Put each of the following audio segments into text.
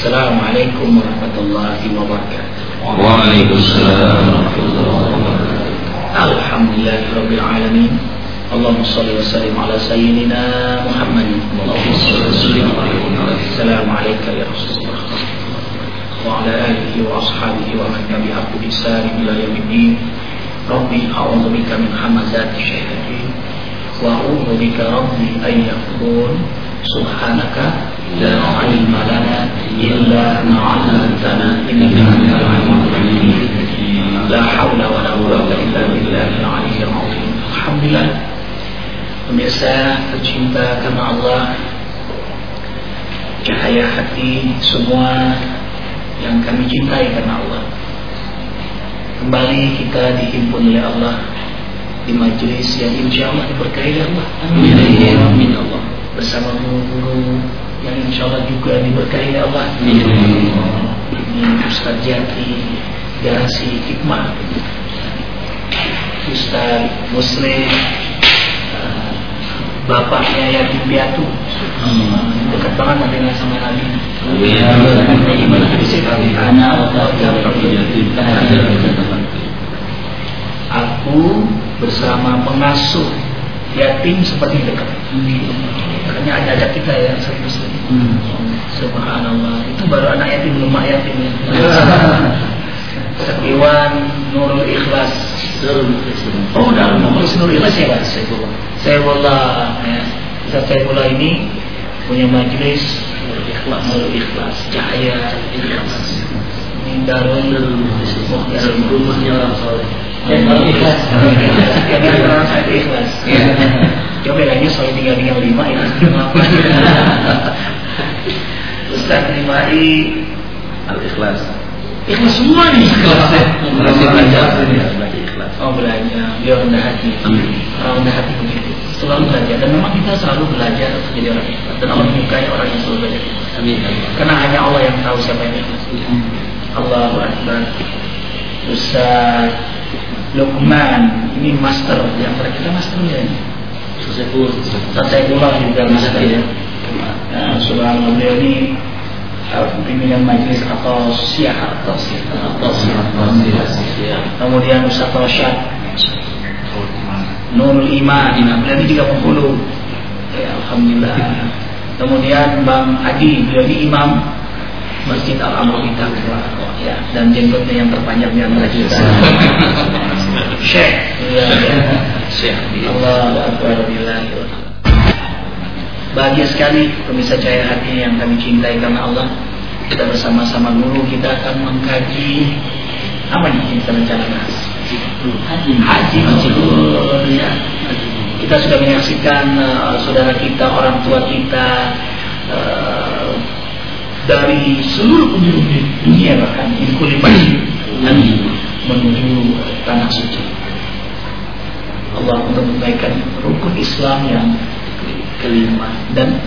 Assalamualaikum warahmatullahi wabarakatuh. Waalaikumsalam warahmatullahi wabarakatuh. Alhamdulillahirabbil alamin. Allahumma shalli wa sallim ala sayyidina Muhammadin. Allahumma shalli wa sallim alaihi. Assalamu alayka ya Rasulullah wa ala alihi wa ashabihi wa man tabi'ahu bi ihsan ila yaumiddin. Rabbi a'udzu bika min hamazati syayatin wa a'udzu bika rabbi an yahdurun. Subhanaka la ilma lana illa ma 'allamtana innaka antal 'alimul hakim. La haula wa la quwwata illa billahil 'aliyyil 'azim. Alhamdulillah. Pemirsa tercinta karena Allah, cahaya hati semua yang kami cintai karena Allah, kembali kita dihimpun oleh Allah di majelis yang insya Allah diberkahi Allah. Amin. Amin Allah. Bersama guru-guru yang insya Allah juga diberkahi Allah. Amin. Ini Ustaz Jati Garasi Hikmah, Ustaz Muslim, bapaknya Yatim Piatu, dekat banget dengan sama Nabi. Aku bersama pengasuh yatim seperti dekat. Makanya ada kita ya, Muslim. Subhanallah, itu baru anak yatim, belum mak yatim ya. Iwan Nurul Ikhlas. Oh, dalam Nurul Ikhlas ya, Pak. Saifullah ya. Saifullah ini punya majelis Nurul Ikhlas, cahaya ikhlas. Ini Darul rumahnya orang soleh. Ikhlas. Yang orang soleh ikhlas. Coba bedanya soal 335 ya. Ustaz Rimai Al-Ikhlas. Ikhlas semua nih. Masih belajar ikhlas. Oh, belajar. Dia rendah hati. Orang rendah hati begitu. Selalu belajar, dan memang kita selalu belajar untuk jadi orang ikhlas. Dan Allah menyukai orang yang selalu belajar. Amin. Karena hanya Allah yang tahu siapa yang ikhlas. Allahu Akbar. Ustaz Luqman, ini master yang kita master ya. Saifullah juga master ya. Nah, subhanallah, beliau ini pimpinan majelis atau siah. Kemudian Ustaz Rosyad Nurul Iman, beliau ini juga penghulu ya, alhamdulillah. Kemudian Bang Adi, beliau ini imam Masjid Al-Amr kita ya, dan jenggotnya yang terpanjang di antara kita. Syekh Allahu Akbar. Bahagia sekali pemirsa cahaya hati yang kami cintai karena Allah. Kita bersama-sama guru, kita akan mengkaji apa nih kita rencanakan? Haji ya. Kita sudah menyaksikan saudara kita, orang tua kita dari seluruh penjuru dunia, bahkan menuju tanah suci Allah untuk menunaikan rukun Islam yang kelima. Dan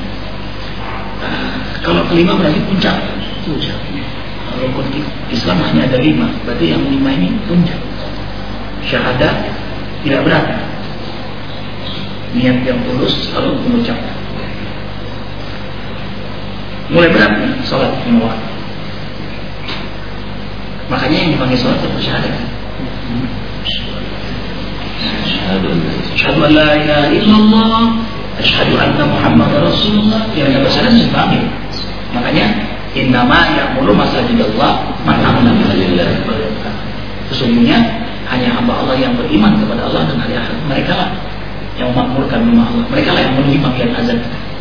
kalau kelima berarti puncak. Rukun Islam hanya ada 5, berarti yang 5 ini puncak. Syahadat tidak berat, niat yang tulus lalu mengucapkan. Mulai berat nih sholat 5 waktu. Makanya yang dipanggil sholat itu syahadat. Asyhadu an la ilaha illallah, asyhadu anna Muhammadar Rasulullah. Yang ada syahadat dipanggil. Makanya innama ya'muru masajidallah man amana billahi. Sesungguhnya hanya hamba Allah yang beriman kepada Allah dan hari akhir, mereka lah yang memakmurkan rumah Allah. Mereka lah yang memenuhi panggilan azan.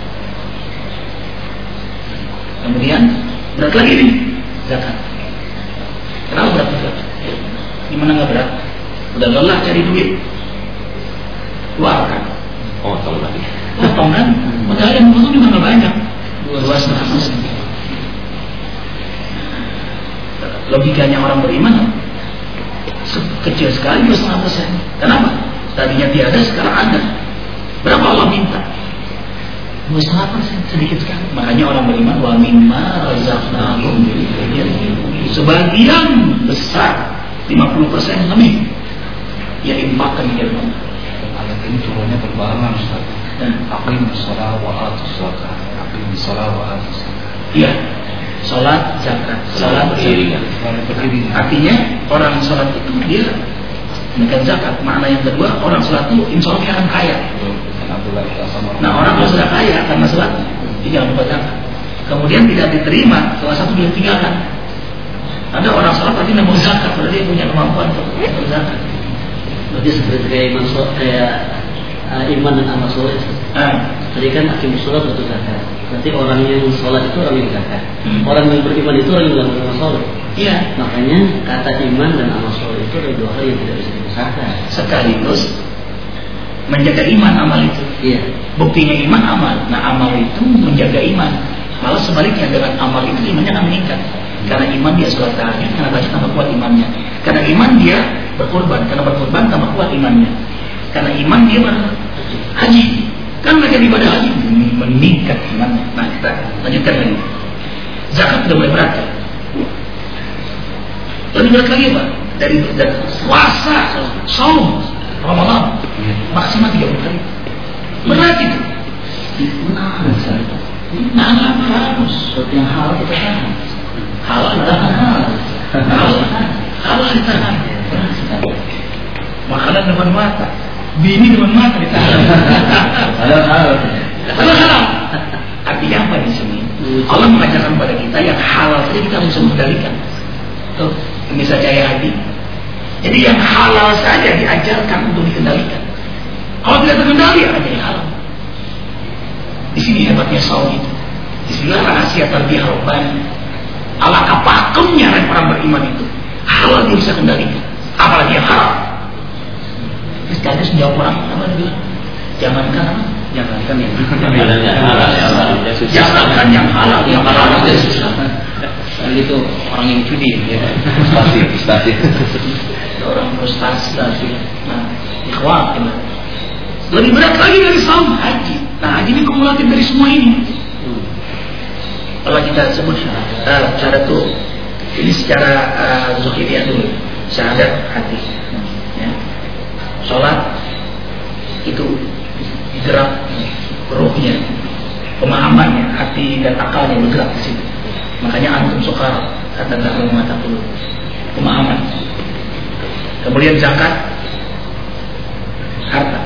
Kemudian berat lagi nih zakat. Kenapa berat? Gimana nggak berat? Udah lelah cari duit, keluarkan. Potong lagi. Potong kan? Padahal yang potong juga nggak banyak. 2,5%. Logikanya orang beriman kecil sekali 2,5%. Kenapa? Tadinya tiada, sekarang ada. Berapa Allah minta? 2,5%, sedikit sekali. Makanya orang beriman wa mimma razaqnahum, sebagian besar 50% lebih ya infakkan di jalan Allah. Ayat ini turunnya berbarengan, Ustaz. Aqimus shalah wa atuz zakah. Aqimus shalah wa atuz zakah. Iya. sholat, zakat, sholat, beriringan. Artinya orang sholat itu dia menunaikan zakat. Makna yang kedua, orang sholat itu insya Allah dia akan kaya. Nah, orang kalau sudah kaya karena sholat, dia jangan lupa zakat. Kemudian tidak diterima, salah satu dia tinggalkan. Ada orang sholat tapi tidak mau zakat, padahal dia punya kemampuan untuk zakat. Berarti seperti kayak iman dan amal soleh. Tadi kan hakim sholat betul zakat. Berarti orang yang sholat itu orang yang zakat. Orang yang beriman itu orang yang beramal soleh. Iya. Makanya kata iman dan amal soleh itu ada dua hal yang tidak bisa dipisahkan. Sekaligus menjaga iman amal itu. Iya. Buktinya iman amal. Nah, amal itu menjaga iman. Malah sebaliknya, dengan amal itu imannya akan meningkat. Karena iman dia sholat tahajud, karena baca tambah kuat imannya. Karena iman dia berkorban, karena berkorban tambah kuat imannya. Karena iman dia berhaji, kan mereka ibadah haji meningkat imannya. Nah, kita lanjutkan lagi. Zakat sudah mulai berat. Lebih berat lagi apa? Dari puasa, saum, Ramadan maksimal 30 kali. Berat itu. Nah, harus yang halal kita tahan. Halal ditahan. Halal ditahan. Makanan depan mata, bini depan mata ditahan. Halal. Artinya apa di sini? Allah mengajarkan kepada kita yang halal saja kita bisa mengendalikan. Tuh, bisa jaya hati. Jadi yang halal saja diajarkan untuk dikendalikan. Kalau tidak terkendali akan jadi haram. Di sini hebatnya saum itu. Disinilah rahasia tarbiyah robbani. Alangkah pakemnya orang beriman itu. Halal dia bisa kendalikan. Apalagi yang haram. Terus tadi menjawab orang apa dia bilang? Jangankan yang halal. Jangankan yang halal, yang haram aja susah. Dan itu orang yang judi, ya. Frustasi. Orang frustasi. Nah, ikhwan, lebih berat lagi dari saum, haji. Nah, haji ini kumulatif dari semua ini. Kalau kita sebut syahadat itu, ini secara zuhiriyah dulu, syahadat hati. Ya. Sholat itu gerak ruhnya, pemahamannya, hati dan akalnya bergerak di situ. Makanya antum sukar kata dalam mata dulu, pemahaman. Kemudian zakat, harta.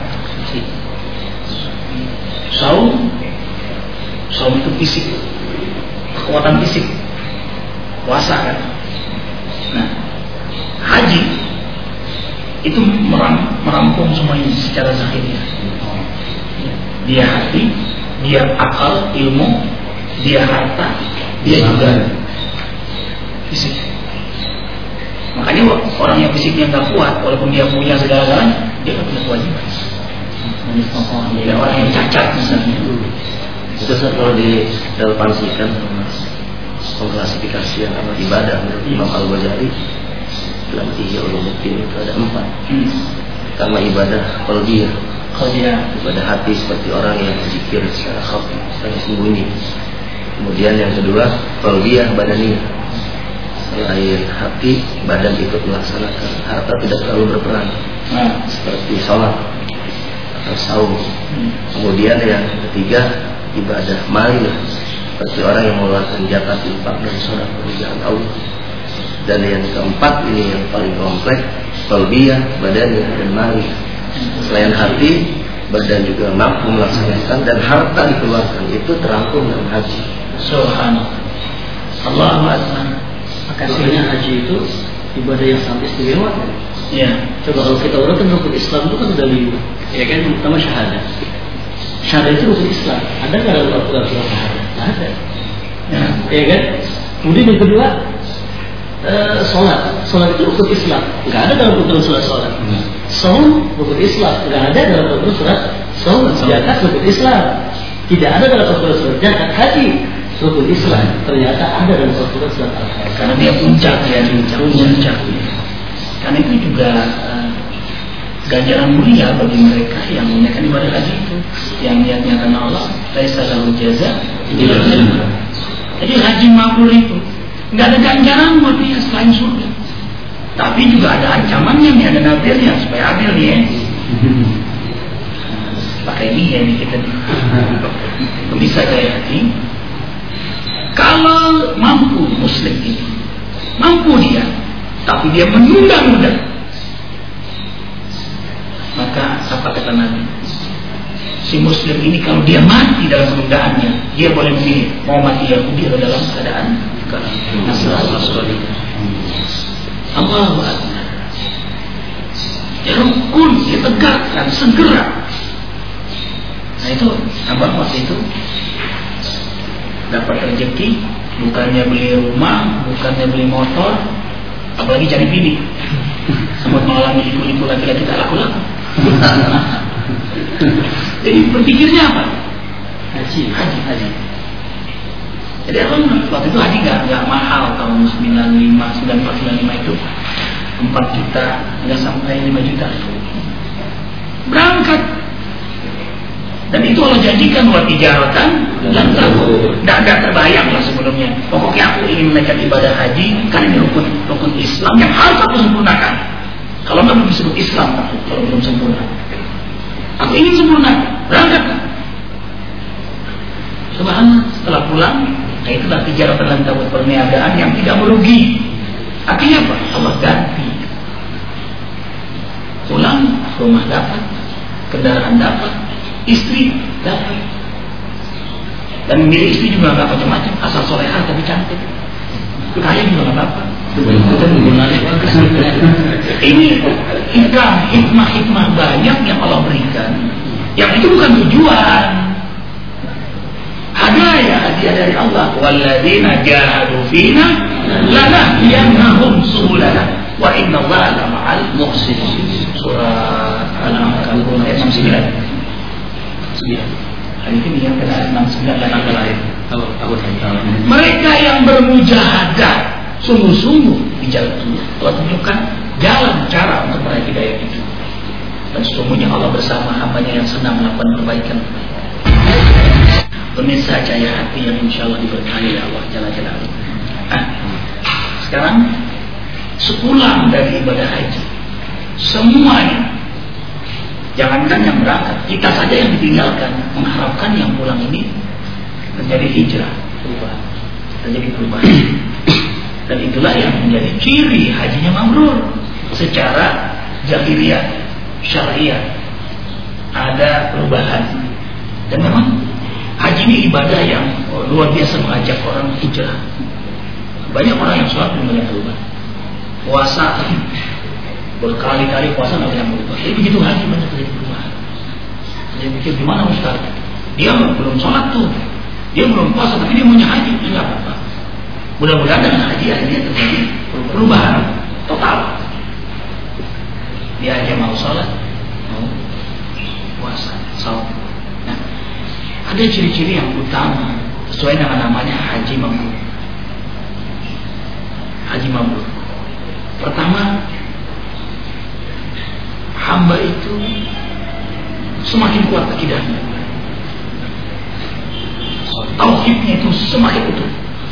Saum itu fisik, kekuatan fisik, puasa kan. Nah, haji itu merampung semua ini secara zahirnya. Dia hati, dia akal, ilmu, dia harta, dia juga fisik. Makanya orang yang fisiknya nggak kuat, walaupun dia punya segala-galanya, dia nggak punya kewajiban. Ya, orang yang cacat misalnya. Itu kalau direlevansikan pengklasifikasian amal ibadah menurut Imam Al-Ghazali dalam Ihya Ulumuddin itu ada 4. Pertama ibadah qalbiyah, ibadah hati seperti orang yang berzikir secara khafi, secara sembunyi. Kemudian yang kedua qalbiyah badaniyah, selain hati badan ikut melaksanakan, harta tidak terlalu berperan, seperti sholat atau saum. Kemudian yang ketiga ibadah maliyah, seperti orang yang mengeluarkan zakat, infak dan sedekah di jalan Allah. Dan yang keempat ini yang paling kompleks, qalbiyah, badaniyah dan maliyah. Selain hati, badan juga mampu melaksanakan dan harta dikeluarkan, itu terangkum dalam haji. Subhanallah. Allahu Akbar. Makanya haji itu ibadah yang sangat istimewa. Ya. Coba kalau kita urutkan rukun Islam itu kan ada 5. Ya kan, pertama syahadat. Syahadat itu rukun Islam. Ada nggak dalam Al-Quran surah syahadat? Ada. Ya kan. Kemudian yang kedua sholat. Sholat itu rukun Islam. Nggak ada dalam rukun surat sholat. Saum rukun Islam. Nggak ada dalam rukun surat saum. Zakat rukun Islam. Tidak ada dalam rukun surat zakat. Haji rukun Islam. Ternyata ada dalam rukun surat Al-Fatihah. Karena dia puncak. Karena itu juga ganjaran mulia bagi mereka yang menunaikan ibadah haji itu, yang niatnya karena Allah, laisa lahu jaza illa jannah. Jadi haji mabrur itu nggak ada ganjaran buat dia selain surga. Tapi juga ada ancamannya nih, ada nafirnya supaya adil nih ya. Pakai ini ya nih kita nih. Bisa kayak haji, kalau mampu Muslim ini, mampu dia, tapi dia menunda-nunda, maka apa kata Nabi? Si Muslim ini kalau dia mati dalam penundaannya, dia boleh memilih mau mati Yahudi atau dalam keadaan Nasrani. Allahu Akbar. Ya rukun, ditegakkan segera. Nah itu abang waktu itu dapat rezeki, bukannya beli rumah, bukannya beli motor, apalagi cari bini. Sempat mengalami ibu-ibu laki-laki tak laku-laku. Jadi berpikirnya apa? Haji. Jadi waktu itu haji nggak mahal, tahun 9495 itu 4 juta, nggak sampai 5 juta. Berangkat. Dan itu Allah jadikan buat tijaratan dan takut. Tidak terbayang lah sebelumnya. Pokoknya aku ingin menaikkan ibadah haji, karena ini rukun Islam yang harus aku sempurnakan. Kalau nggak belum disebut Islam, kalau belum sempurna. Aku ingin sempurna, berangkat. Subhanallah, setelah pulang, nah itulah tijaratan dan takut, perniagaan yang tidak merugi. Akhirnya apa? Allah ganti. Pulang, rumah dapat, kendaraan dapat, istri dapat. Dan memilih istri juga nggak macam-macam, asal solehah tapi cantik. Kaya juga nggak apa-apa. Ini hikmah banyak yang Allah berikan. Yang itu bukan tujuan. Hadiah dari Allah. Walladzina jahadu fina lanahdiyannahum subulana wa innallaha lama'al muhsinin. Surah Al-Ankabut ayat 69. Hari ini yang kena 69 dan angka lain. Mereka yang bermujahadah sungguh-sungguh di jalan Allah, Allah tunjukkan jalan cara untuk meraih hidayah itu. Dan sesungguhnya Allah bersama hambanya yang senang melakukan perbaikan. Pemirsa cahaya hati yang insya Allah diberkahi oleh Allah Jalla. Sekarang sepulang dari ibadah haji, semuanya, jangankan yang berangkat, kita saja yang ditinggalkan, mengharapkan yang pulang ini terjadi hijrah, terjadi perubahan. Dan itulah yang menjadi ciri hajinya mabrur secara jahiliyah, syariah, ada perubahan. Dan memang haji ini ibadah yang luar biasa, mengajak orang hijrah. Banyak orang yang sholat belum banyak berubah, puasa berkali-kali puasa nggak banyak berubah. Jadi begitu haji banyak terjadi perubahan. Dia pikir gimana Ustaz? Dia belum sholat tuh, dia belum puasa, tapi dia maunya haji, nggak apa-apa. Mudah-mudahan dengan haji akhirnya terjadi perubahan total. Dia aja mau sholat, mau puasa, saum. Nah, ada ciri-ciri yang utama sesuai dengan namanya haji mabrur. Haji mabrur. Pertama, hamba itu semakin kuat akidahnya, tauhidnya itu semakin utuh,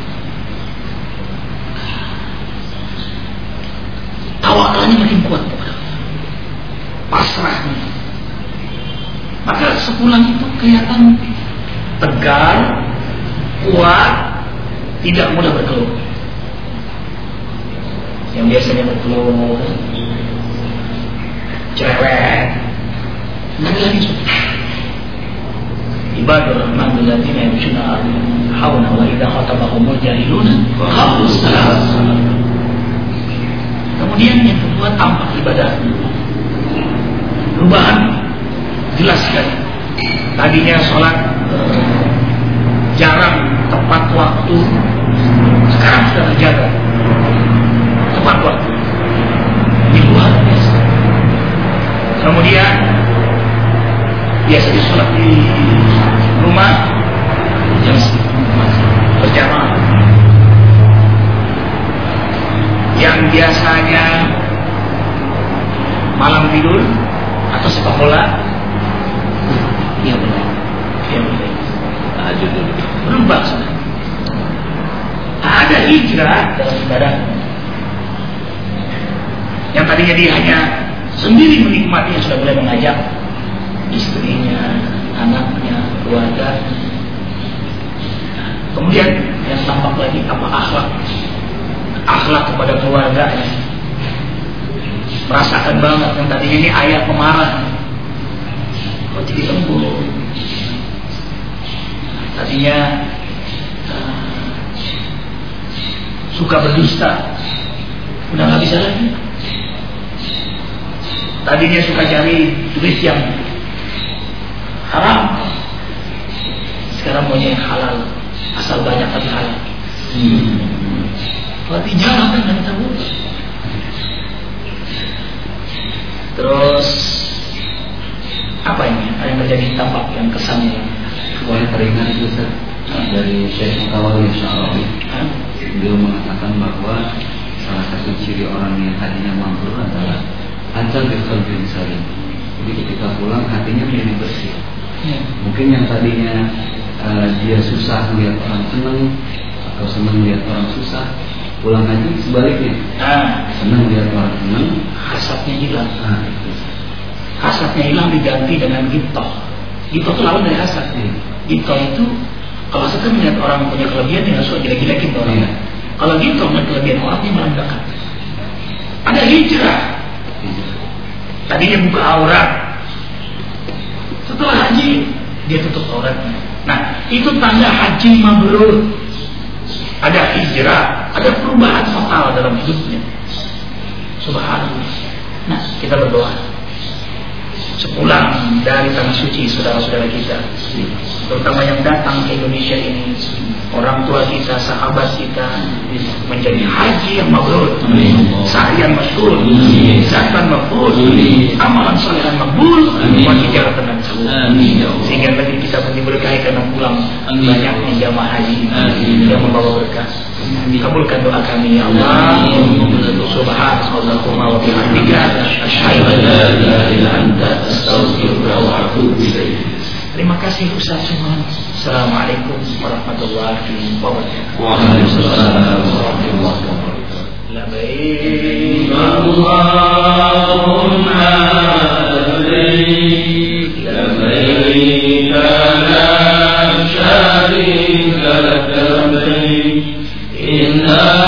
tawakalnya makin kuat kepada Allah, pasrahnya. Maka sepulang itu kelihatan tegar, kuat, tidak mudah berkeluh. Yang biasanya berkeluh, cerewet, nanti lagi sudah. Ibadur Rahman alladzina yamshuna hauna wa idza khatabahumul jahiluna qalu salam. Kemudian yang kedua, tampak ibadahnya, perubahan jelas sekali. Tadinya sholat jarang tepat waktu, sekarang sudah terjaga tepat waktu. Ini luar biasa. Kemudian biasanya sholat di rumah yang berjamaah, yang biasanya malam tidur atau sepak bola, dia mulai berubah. Ada hijrah dalam ibadah. Yang tadinya dia hanya sendiri menikmati, sudah mulai mengajak istrinya, anaknya, keluarga. Kemudian Yang tampak lagi apa akhlak kepada keluarganya. Merasakan banget yang tadinya ini ayah pemarah, kok jadi lembut. Tadinya suka berdusta, udah nggak bisa lagi. Tadinya suka cari duit yang haram, sekarang maunya yang halal, asal banyak tapi halal. Berarti jalan kan nggak tahu. Terus apa ini? Ada yang terjadi tampak yang kesannya? Boleh teringat itu Ustaz, dari Syekh Mutawalli Syarawi. Beliau mengatakan bahwa salah satu ciri orang yang hatinya mabrur adalah ancal qalbin salim. Jadi ketika pulang hatinya menjadi bersih. Mungkin yang tadinya dia susah melihat orang senang atau senang melihat orang susah, pulang haji sebaliknya. Senang melihat orang senang, hasadnya hilang. Hasadnya hilang diganti dengan ghibthah. Ghibthah itu lawan dari hasad. Ghibthah itu kalau hasad kan melihat orang punya kelebihan dia suka jelek-jelekin orang. Kalau ghibthah melihat kelebihan orang dia merendahkan. Ada hijrah. Tadinya buka aurat, setelah haji dia tutup auratnya. Nah, itu tanda haji mabrur. Ada hijrah, ada perubahan total dalam hidupnya. Subhanallah. Nah, kita berdoa. Sepulang dari tanah suci saudara-saudara kita, terutama yang datang ke Indonesia ini, orang tua kita, sahabat kita, menjadi haji yang mabrur, sa'yan masyhur, zakatan maqbul, amalan saleh makbul, wa tijaratan mabrur. Sehingga nanti kita berkah karena pulang banyaknya jamaah haji yang membawa berkah. Kabulkan doa kami ya Allah. Subhanallahumma wa bihamdika asyhadu an la ilaha illa anta astaghfiruka wa atubu ilaik. Terima kasih Ustaz semua. Assalamualaikum warahmatullahi wabarakatuh. Waalaikumsalam warahmatullahi wabarakatuh. Labbaik Allahumma labbaik, labbaik la syarika lak labbaik, inna